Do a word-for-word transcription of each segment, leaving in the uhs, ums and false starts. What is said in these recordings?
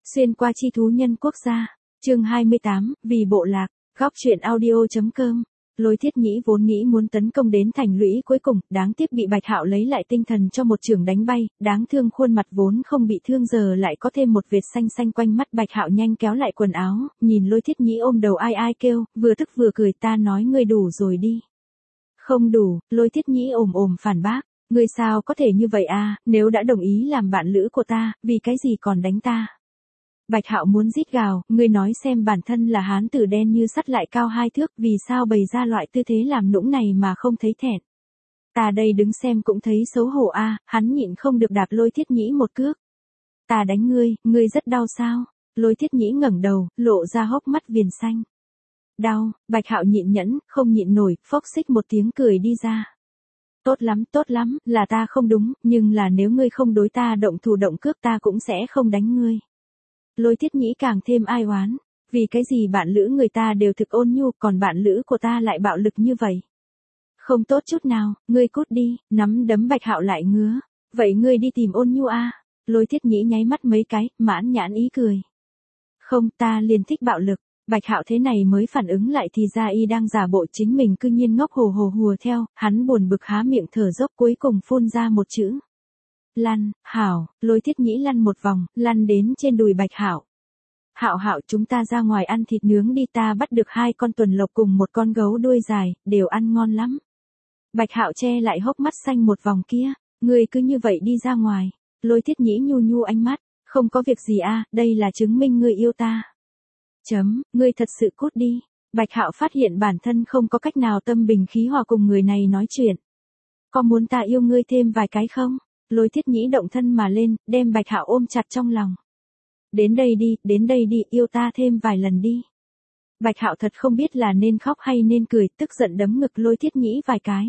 Xuyên qua chi thú nhân quốc gia, chương hai mươi tám, vì bộ lạc, góc truyện audio.com. Lôi Thiết Nhĩ vốn nghĩ muốn tấn công đến thành lũy cuối cùng, đáng tiếc bị Bạch Hạo lấy lại tinh thần cho một chưởng đánh bay, đáng thương khuôn mặt vốn không bị thương giờ lại có thêm một vệt xanh xanh quanh mắt. Bạch Hạo nhanh kéo lại quần áo, nhìn Lôi Thiết Nhĩ ôm đầu ai ai kêu, vừa tức vừa cười, ta nói ngươi đủ rồi đi. Không đủ, Lôi Thiết Nhĩ ồm ồm phản bác, ngươi sao có thể như vậy à, nếu đã đồng ý làm bạn lữ của ta, vì cái gì còn đánh ta. Bạch Hạo muốn rít gào, ngươi nói xem bản thân là hán tử đen như sắt lại cao hai thước, vì sao bày ra loại tư thế làm nũng này mà không thấy thẹn. Ta đây đứng xem cũng thấy xấu hổ a, à, hắn nhịn không được đạp Lôi Thiết Nhĩ một cước. Ta đánh ngươi, ngươi rất đau sao? Lôi Thiết Nhĩ ngẩng đầu, lộ ra hốc mắt viền xanh. Đau, Bạch Hạo nhịn nhẫn, không nhịn nổi, phốc xích một tiếng cười đi ra. Tốt lắm, tốt lắm, là ta không đúng, nhưng là nếu ngươi không đối ta động thủ động cước ta cũng sẽ không đánh ngươi. Lôi Thiết Nhĩ càng thêm ai oán, vì cái gì bạn lữ người ta đều thực ôn nhu, còn bạn lữ của ta lại bạo lực như vậy. Không tốt chút nào, ngươi cút đi, nắm đấm Bạch Hạo lại ngứa, vậy ngươi đi tìm ôn nhu a. À? Lôi Thiết Nhĩ nháy mắt mấy cái, mãn nhãn ý cười. Không, ta liền thích bạo lực. Bạch Hạo thế này mới phản ứng lại thì ra y đang giả bộ chính mình cư nhiên ngốc hồ hồ hùa theo, hắn buồn bực há miệng thở dốc cuối cùng phun ra một chữ. Lăn, Hảo, Lôi Thiết Nhĩ lăn một vòng, lăn đến trên đùi Bạch Hạo. Hạo Hạo, chúng ta ra ngoài ăn thịt nướng đi, ta bắt được hai con tuần lộc cùng một con gấu đuôi dài, đều ăn ngon lắm. Bạch Hạo che lại hốc mắt xanh một vòng kia, ngươi cứ như vậy đi ra ngoài. Lôi Thiết Nhĩ nhu nhu ánh mắt, không có việc gì a, đây là chứng minh ngươi yêu ta. Chấm, ngươi thật sự cút đi. Bạch Hạo phát hiện bản thân không có cách nào tâm bình khí hòa cùng người này nói chuyện. Có muốn ta yêu ngươi thêm vài cái không? Lôi Thiết Nhĩ động thân mà lên, đem Bạch Hạo ôm chặt trong lòng. Đến đây đi, đến đây đi, yêu ta thêm vài lần đi. Bạch Hạo thật không biết là nên khóc hay nên cười, tức giận đấm ngực Lôi Thiết Nhĩ vài cái.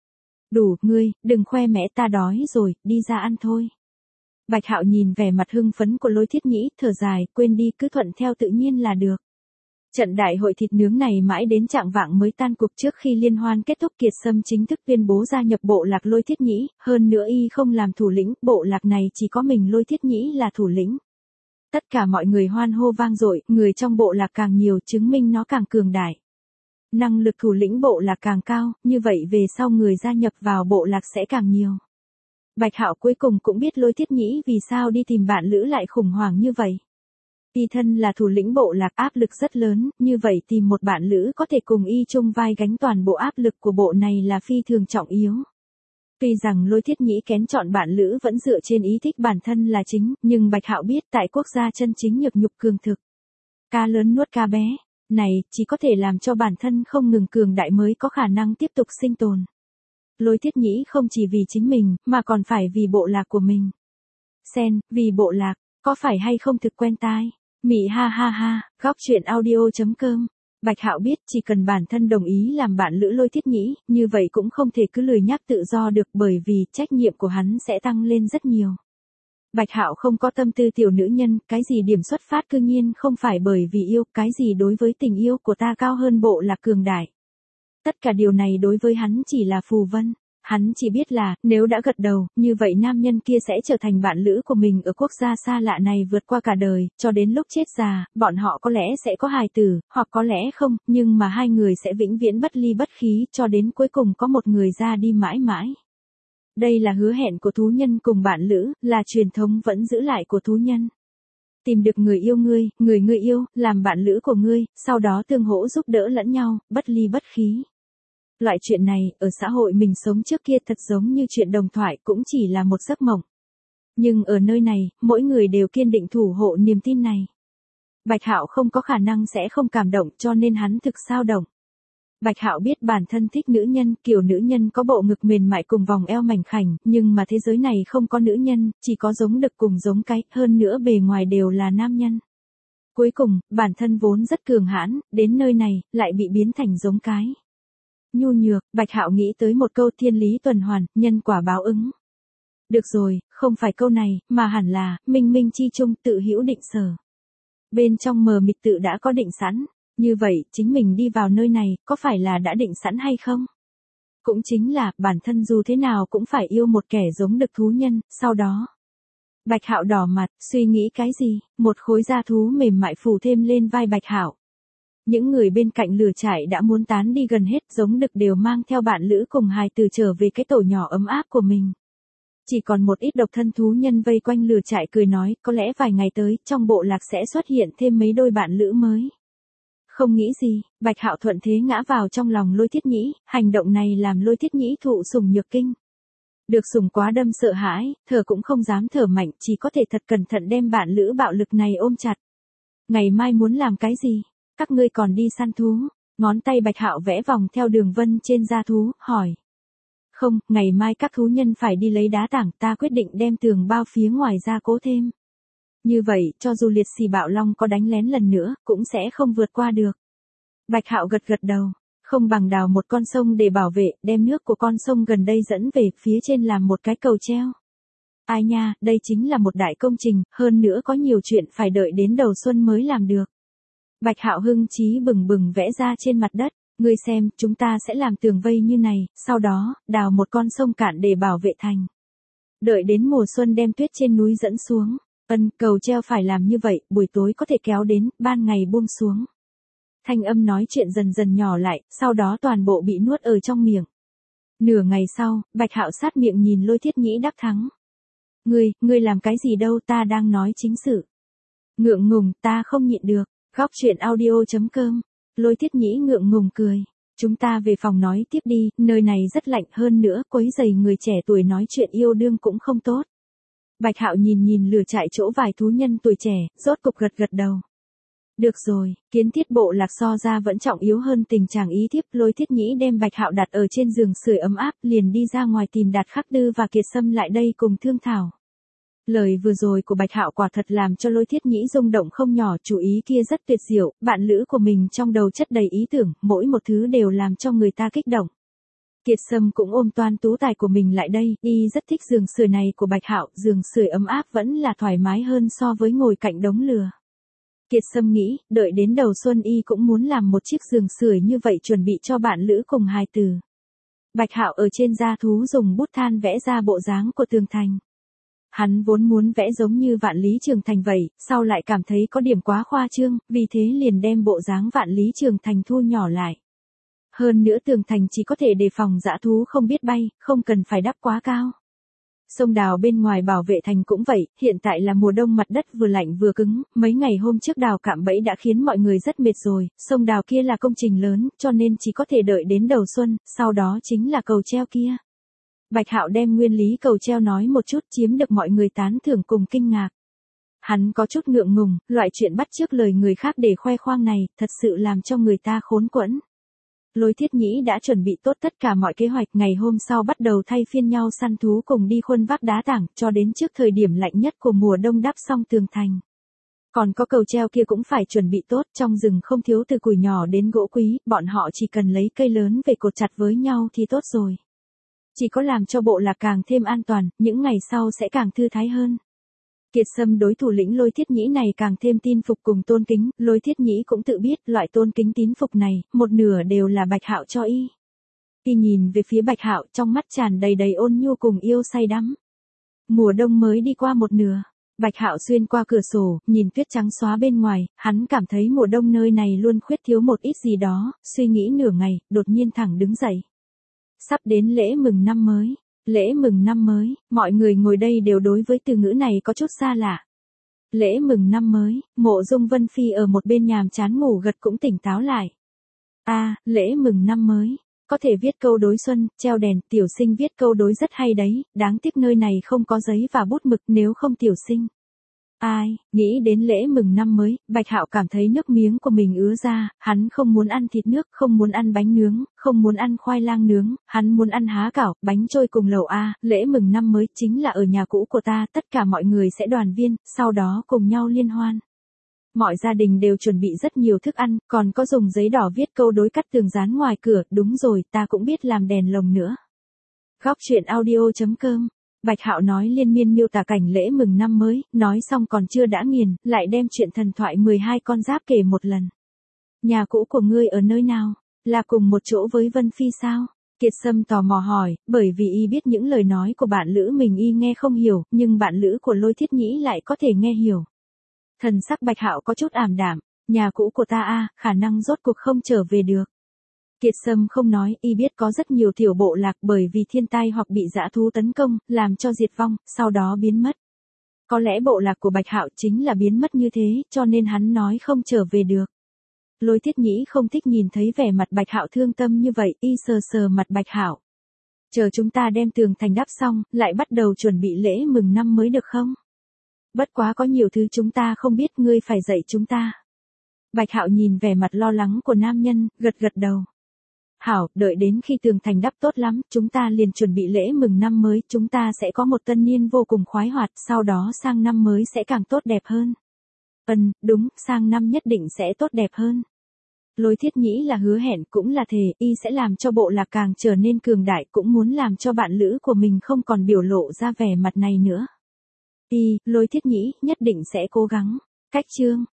Đủ, ngươi, đừng khoe mẽ, ta đói rồi, đi ra ăn thôi. Bạch Hạo nhìn vẻ mặt hưng phấn của Lôi Thiết Nhĩ, thở dài, quên đi, cứ thuận theo tự nhiên là được. Trận đại hội thịt nướng này mãi đến chạng vạng mới tan cuộc. Trước khi liên hoan kết thúc, Kiệt Sâm chính thức tuyên bố gia nhập bộ lạc Lôi Thiết Nhĩ, hơn nữa y không làm thủ lĩnh, bộ lạc này chỉ có mình Lôi Thiết Nhĩ là thủ lĩnh. Tất cả mọi người hoan hô vang dội, người trong bộ lạc càng nhiều chứng minh nó càng cường đại. Năng lực thủ lĩnh bộ lạc càng cao, như vậy về sau người gia nhập vào bộ lạc sẽ càng nhiều. Bạch Hạo cuối cùng cũng biết Lôi Thiết Nhĩ vì sao đi tìm bạn lữ lại khủng hoảng như vậy. Y thân là thủ lĩnh bộ lạc, áp lực rất lớn, như vậy tìm một bạn lữ có thể cùng y chung vai gánh toàn bộ áp lực của bộ này là phi thường trọng yếu. Tuy rằng Lôi Thiết Nhĩ kén chọn bạn lữ vẫn dựa trên ý thích bản thân là chính, nhưng Bạch Hạo biết tại quốc gia chân chính nhược nhục cường thực. Cá lớn nuốt cá bé, này chỉ có thể làm cho bản thân không ngừng cường đại mới có khả năng tiếp tục sinh tồn. Lôi Thiết Nhĩ không chỉ vì chính mình, mà còn phải vì bộ lạc của mình. Sen, vì bộ lạc, có phải hay không thực quen tai? Mị ha ha ha, góc truyện audio.com. Bạch Hạo biết chỉ cần bản thân đồng ý làm bạn lữ Lôi Thiết Nhĩ, như vậy cũng không thể cứ lười nhác tự do được, bởi vì trách nhiệm của hắn sẽ tăng lên rất nhiều. Bạch Hạo không có tâm tư tiểu nữ nhân, cái gì điểm xuất phát cư nhiên không phải bởi vì yêu, cái gì đối với tình yêu của ta cao hơn bộ lạc cường đại. Tất cả điều này đối với hắn chỉ là phù vân. Hắn chỉ biết là, nếu đã gật đầu, như vậy nam nhân kia sẽ trở thành bạn lữ của mình ở quốc gia xa lạ này vượt qua cả đời, cho đến lúc chết già, bọn họ có lẽ sẽ có hài tử, hoặc có lẽ không, nhưng mà hai người sẽ vĩnh viễn bất ly bất khí, cho đến cuối cùng có một người ra đi mãi mãi. Đây là hứa hẹn của thú nhân cùng bạn lữ, là truyền thống vẫn giữ lại của thú nhân. Tìm được người yêu ngươi, người ngươi yêu, làm bạn lữ của ngươi, sau đó tương hỗ giúp đỡ lẫn nhau, bất ly bất khí. Loại chuyện này, ở xã hội mình sống trước kia thật giống như chuyện đồng thoại, cũng chỉ là một giấc mộng. Nhưng ở nơi này, mỗi người đều kiên định thủ hộ niềm tin này. Bạch Hạo không có khả năng sẽ không cảm động, cho nên hắn thực sao động. Bạch Hạo biết bản thân thích nữ nhân, kiểu nữ nhân có bộ ngực mềm mại cùng vòng eo mảnh khảnh, nhưng mà thế giới này không có nữ nhân, chỉ có giống đực cùng giống cái, hơn nữa bề ngoài đều là nam nhân. Cuối cùng, bản thân vốn rất cường hãn, đến nơi này, lại bị biến thành giống cái. Nhu nhược, Bạch Hạo nghĩ tới một câu thiên lý tuần hoàn, nhân quả báo ứng. Được rồi, không phải câu này, mà hẳn là, minh minh chi chung tự hữu định sở. Bên trong mờ mịt tự đã có định sẵn, như vậy, chính mình đi vào nơi này, có phải là đã định sẵn hay không? Cũng chính là, bản thân dù thế nào cũng phải yêu một kẻ giống đực thú nhân, sau đó. Bạch Hạo đỏ mặt, suy nghĩ cái gì, một khối da thú mềm mại phủ thêm lên vai Bạch Hạo. Những người bên cạnh lửa trại đã muốn tán đi gần hết, giống đực đều mang theo bạn lữ cùng hài từ trở về cái tổ nhỏ ấm áp của mình. Chỉ còn một ít độc thân thú nhân vây quanh lửa trại cười nói, có lẽ vài ngày tới, trong bộ lạc sẽ xuất hiện thêm mấy đôi bạn lữ mới. Không nghĩ gì, Bạch Hạo thuận thế ngã vào trong lòng Lôi Thiết Nhĩ, hành động này làm Lôi Thiết Nhĩ thụ sủng nhược kinh. Được sủng quá đâm sợ hãi, thở cũng không dám thở mạnh, chỉ có thể thật cẩn thận đem bạn lữ bạo lực này ôm chặt. Ngày mai muốn làm cái gì? Các ngươi còn đi săn thú? Ngón tay Bạch Hạo vẽ vòng theo đường vân trên da thú, hỏi. Không, ngày mai các thú nhân phải đi lấy đá tảng, ta quyết định đem tường bao phía ngoài ra cố thêm. Như vậy, cho dù liệt xì bạo long có đánh lén lần nữa, cũng sẽ không vượt qua được. Bạch Hạo gật gật đầu, không bằng đào một con sông để bảo vệ, đem nước của con sông gần đây dẫn về, phía trên làm một cái cầu treo. Ai nha, đây chính là một đại công trình, hơn nữa có nhiều chuyện phải đợi đến đầu xuân mới làm được. Bạch Hạo hưng chí bừng bừng vẽ ra trên mặt đất, ngươi xem, chúng ta sẽ làm tường vây như này, sau đó, đào một con sông cạn để bảo vệ thành. Đợi đến mùa xuân đem tuyết trên núi dẫn xuống, ân, cầu treo phải làm như vậy, buổi tối có thể kéo đến, ban ngày buông xuống. Thanh âm nói chuyện dần dần nhỏ lại, sau đó toàn bộ bị nuốt ở trong miệng. Nửa ngày sau, Bạch Hạo sát miệng nhìn Lôi Thiết Nhĩ đắc thắng. Ngươi, ngươi làm cái gì đâu, ta đang nói chính sự. Ngượng ngùng, ta không nhịn được. Góc truyện audio chấm com. Lôi Thiết Nhĩ ngượng ngùng cười. Chúng ta về phòng nói tiếp đi, nơi này rất lạnh, hơn nữa, quấy rầy người trẻ tuổi nói chuyện yêu đương cũng không tốt. Bạch Hạo nhìn nhìn lửa trại chỗ vài thú nhân tuổi trẻ, rốt cục gật gật đầu. Được rồi, kiến thiết bộ lạc so ra vẫn trọng yếu hơn tình trạng ý thiếp. Lôi Thiết Nhĩ đem Bạch Hạo đặt ở trên giường sưởi ấm áp, liền đi ra ngoài tìm Đạt Khắc Đư và Kiệt Sâm lại đây cùng thương thảo. Lời vừa rồi của Bạch Hạo quả thật làm cho Lôi Thiết Nhĩ rung động không nhỏ, chủ ý kia rất tuyệt diệu, bạn lữ của mình trong đầu chất đầy ý tưởng, mỗi một thứ đều làm cho người ta kích động. Kiệt Sâm cũng ôm toan tú tài của mình lại đây, y rất thích giường sưởi này của Bạch Hạo, giường sưởi ấm áp vẫn là thoải mái hơn so với ngồi cạnh đống lửa. Kiệt Sâm nghĩ, đợi đến đầu xuân y cũng muốn làm một chiếc giường sưởi như vậy chuẩn bị cho bạn lữ cùng hài tử. Bạch Hạo ở trên da thú dùng bút than vẽ ra bộ dáng của tường thành. Hắn vốn muốn vẽ giống như Vạn Lý Trường Thành vậy, sau lại cảm thấy có điểm quá khoa trương, vì thế liền đem bộ dáng Vạn Lý Trường Thành thu nhỏ lại. Hơn nữa tường thành chỉ có thể đề phòng dã thú không biết bay, không cần phải đắp quá cao. Sông đào bên ngoài bảo vệ thành cũng vậy, hiện tại là mùa đông mặt đất vừa lạnh vừa cứng, mấy ngày hôm trước đào cạm bẫy đã khiến mọi người rất mệt rồi, sông đào kia là công trình lớn, cho nên chỉ có thể đợi đến đầu xuân, sau đó chính là cầu treo kia. Bạch Hạo đem nguyên lý cầu treo nói một chút, chiếm được mọi người tán thưởng cùng kinh ngạc. Hắn có chút ngượng ngùng, loại chuyện bắt chước lời người khác để khoe khoang này, thật sự làm cho người ta khốn quẫn. Lôi Thiết Nhĩ đã chuẩn bị tốt tất cả mọi kế hoạch, ngày hôm sau bắt đầu thay phiên nhau săn thú cùng đi khuân vác đá tảng, cho đến trước thời điểm lạnh nhất của mùa đông đắp xong tường thành. Còn có cầu treo kia cũng phải chuẩn bị tốt, trong rừng không thiếu từ củi nhỏ đến gỗ quý, bọn họ chỉ cần lấy cây lớn về cột chặt với nhau thì tốt rồi. Chỉ có làm cho bộ lạc càng thêm an toàn, những ngày sau sẽ càng thư thái hơn. Kiệt Sâm đối thủ lĩnh Lôi Thiết Nhĩ này càng thêm tin phục cùng tôn kính, Lôi Thiết Nhĩ cũng tự biết loại tôn kính tín phục này, một nửa đều là Bạch Hạo cho y. Y nhìn về phía Bạch Hạo, trong mắt tràn đầy đầy ôn nhu cùng yêu say đắm. Mùa đông mới đi qua một nửa, Bạch Hạo xuyên qua cửa sổ, nhìn tuyết trắng xóa bên ngoài, hắn cảm thấy mùa đông nơi này luôn khuyết thiếu một ít gì đó, suy nghĩ nửa ngày, đột nhiên thẳng đứng dậy. Sắp đến lễ mừng năm mới. Lễ mừng năm mới, mọi người ngồi đây đều đối với từ ngữ này có chút xa lạ. Lễ mừng năm mới, Mộ Dung Vân Phi ở một bên nhàm chán ngủ gật cũng tỉnh táo lại. A, à, lễ mừng năm mới, có thể viết câu đối xuân, treo đèn, tiểu sinh viết câu đối rất hay đấy, đáng tiếc nơi này không có giấy và bút mực, nếu không tiểu sinh. Ai, nghĩ đến lễ mừng năm mới, Bạch Hạo cảm thấy nước miếng của mình ứa ra, hắn không muốn ăn thịt nước, không muốn ăn bánh nướng, không muốn ăn khoai lang nướng, hắn muốn ăn há cảo, bánh trôi cùng lẩu a, lễ mừng năm mới chính là ở nhà cũ của ta, tất cả mọi người sẽ đoàn viên, sau đó cùng nhau liên hoan. Mọi gia đình đều chuẩn bị rất nhiều thức ăn, còn có dùng giấy đỏ viết câu đối cắt tường dán ngoài cửa, đúng rồi, ta cũng biết làm đèn lồng nữa. Góc truyện audio chấm com. Bạch Hạo nói liên miên miêu tả cảnh lễ mừng năm mới, nói xong còn chưa đã nghiền, lại đem chuyện thần thoại mười hai con giáp kể một lần. Nhà cũ của ngươi ở nơi nào? Là cùng một chỗ với Vân Phi sao? Kiệt Sâm tò mò hỏi, bởi vì y biết những lời nói của bạn lữ mình y nghe không hiểu, nhưng bạn lữ của Lôi Thiết Nhĩ lại có thể nghe hiểu. Thần sắc Bạch Hạo có chút ảm đạm, nhà cũ của ta a, khả năng rốt cuộc không trở về được. Kiệt Sâm không nói, y biết có rất nhiều tiểu bộ lạc bởi vì thiên tai hoặc bị dã thú tấn công, làm cho diệt vong, sau đó biến mất. Có lẽ bộ lạc của Bạch Hạo chính là biến mất như thế, cho nên hắn nói không trở về được. Lôi Thiết Nhĩ không thích nhìn thấy vẻ mặt Bạch Hạo thương tâm như vậy, y sờ sờ mặt Bạch Hạo. Chờ chúng ta đem tường thành đắp xong, lại bắt đầu chuẩn bị lễ mừng năm mới được không? Bất quá có nhiều thứ chúng ta không biết, ngươi phải dạy chúng ta. Bạch Hạo nhìn vẻ mặt lo lắng của nam nhân, gật gật đầu. Hảo, đợi đến khi tường thành đắp tốt lắm, chúng ta liền chuẩn bị lễ mừng năm mới, chúng ta sẽ có một tân niên vô cùng khoái hoạt, sau đó sang năm mới sẽ càng tốt đẹp hơn. Ừm, đúng, sang năm nhất định sẽ tốt đẹp hơn. Lôi Thiết Nhĩ là hứa hẹn cũng là thề, y sẽ làm cho bộ lạc càng trở nên cường đại, cũng muốn làm cho bạn lữ của mình không còn biểu lộ ra vẻ mặt này nữa. Y, Lôi Thiết Nhĩ, nhất định sẽ cố gắng. Cách chương